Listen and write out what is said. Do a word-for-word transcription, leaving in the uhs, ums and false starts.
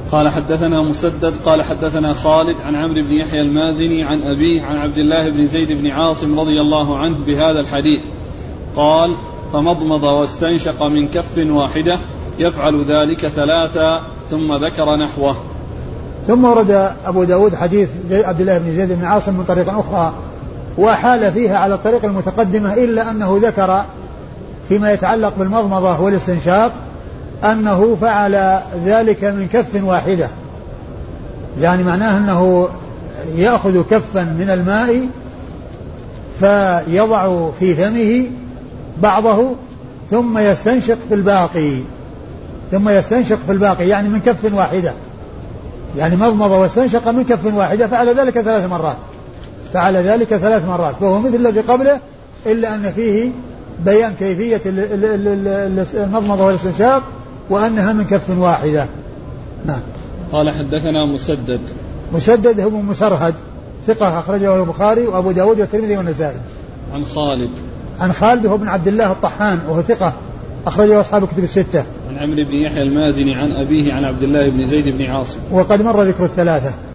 قال حدثنا مسدد قال حدثنا خالد عن عمرو بن يحيى المازني عن أبيه عن عبد الله بن زيد بن عاصم رضي الله عنه بهذا الحديث قال فمضمض واستنشق من كف واحدة يفعل ذلك ثلاثا ثم ذكر نحوه. ثم ورد أبو داود حديث عبد الله بن زيد بن عاصم من طريق أخرى وحال فيها على الطريق المتقدمة إلا أنه ذكر فيما يتعلق بالمضمضة والاستنشاق أنه فعل ذلك من كف واحدة، يعني معناه أنه يأخذ كفا من الماء فيضع في فمه بعضه ثم يستنشق في الباقي ثم يستنشق في الباقي يعني من كف واحدة، يعني مضمض واستنشق من كف واحدة فعل ذلك ثلاث مرات فعل ذلك ثلاث مرات فهو مثل الذي قبله إلا أن فيه بيان كيفية المضمضة والاستنشاق وأنها من كف واحدة. نعم. قال حدثنا مسدد مسدد هو مسرهد ثقة أخرجه البخاري وأبو داود والترمذي والنسائي. عن خالد عن خالد هو بن عبد الله الطحان وهو ثقة أخرجه أصحاب الكتب الستة. عن عمرو بن يحيى المازني عن أبيه عن عبد الله بن زيد بن عاصم وقد مر ذكر الثلاثة.